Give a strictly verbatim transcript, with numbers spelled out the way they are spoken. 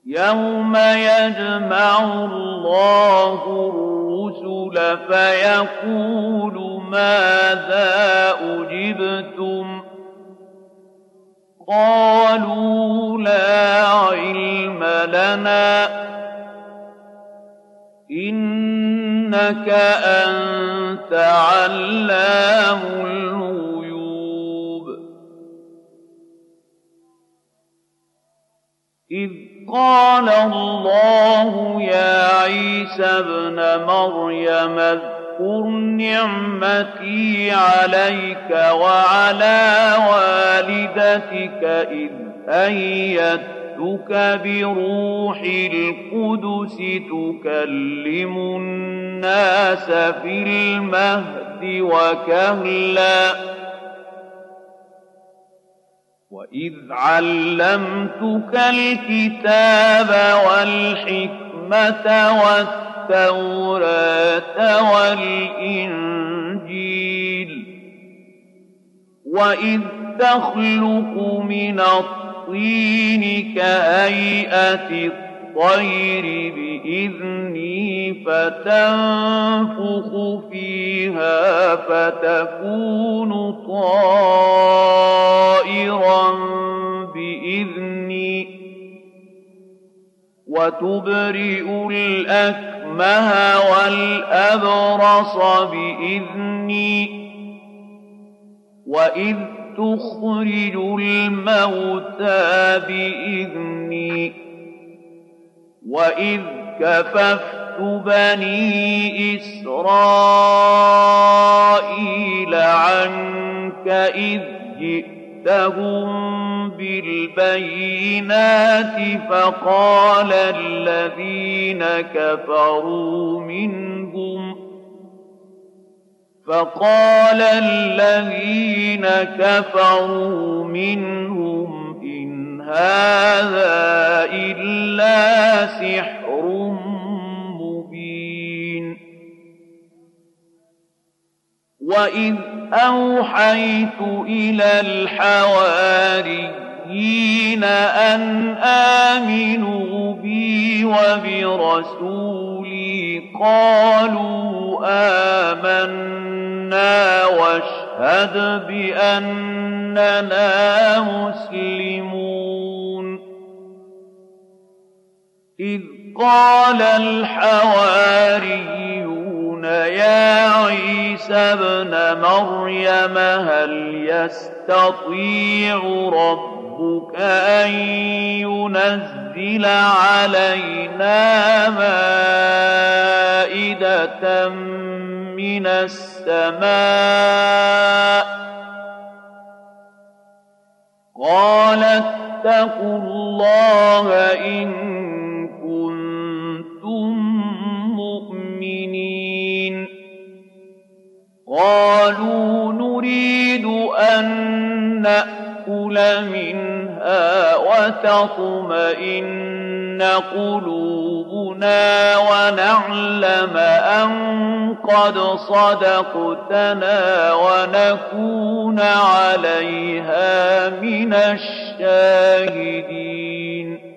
يَوْمَ يَجْمَعُ اللَّهُ الرُّسُلَ فَيَقُولُ مَاذَا أُجِبْتُمْ ۖ قَالُوا لَا عِلْمَ لَنَا ۖ إِنَّكَ أَنتَ عَلَّامُ الْغُيُوبِ إِذْ قَالَ اللَّهُ يَا عِيسَى ابْنَ مَرْيَمَ اذْكُرْ نِعْمَتِي عَلَيْكَ وَعَلَىٰ وَالِدَتِكَ إِذْ أَيَّدتُّكَ بِرُوحِ الْقُدُسِ تُكَلِّمُ النَّاسَ فِي الْمَهْدِ وَكَهْلًا وَإِذْ عَلَّمْتُكَ الْكِتَابَ وَالْحِكْمَةَ وَالتَّوْرَاةَ وَالْإِنجِيلَ وَإِذْ تَخْلُقُ مِنَ الطِّينِ كَهَيْئَةِ الطَّيْرِ بِإِذْنِي فَتَنفُخُ فِيهَا فَتَكُونُ طَائِرًا بِإِذْنِي وَتُبْرِئُ الْأَكْمَهَ وَالْأَبْرَصَ بِإِذْنِي وَإِذْ تُخْرِجُ الْمَوْتَىٰ بِإِذْنِي وَإِذْ كَفَفْتُ بَنِي إِسْرَائِيلَ عَنكَ إِذْ جِئْتَهُم بِالْبَيِّنَاتِ فَقَالَ الَّذِينَ كَفَرُوا مِنْهُمْ فَقَالَ الَّذِينَ كَفَرُوا مِنْهُمْ إِنْ هَٰذَا إِلَّا سِحْرٌ مُّبِينٌ وَإِذْ أَوْحَيْتُ إِلَى الْحَوَارِيِّينَ أَنْ آمِنُوا بِي وَبِرَسُولِي قَالُوا آمَنَّا وَاشْهَدْ بِأَنَّنَا مُسْلِمُونَ إِذْ قَالَ الْحَوَارِيُّونَ يَا عِيسَى ابْنَ مَرْيَمَ هَلْ يَسْتَطِيعُ رَبُّكَ أَن يُنَزِّلَ عَلَيْنَا مَائِدَةً مِّنَ السَّمَاءِ ۖ قَالَ اتَّقُوا اللَّهَ إِن كُنتُم مُّؤْمِنِينَ قَالُوا نُرِيدُ أَن نَّأْكُلَ مِنْهَا وَتَطْمَئِنَّ قُلُوبُنَا وَنَعْلَمَ أَن قَدْ صَدَقْتَنَا وَنَكُونَ عَلَيْهَا مِنَ الشَّاهِدِينَ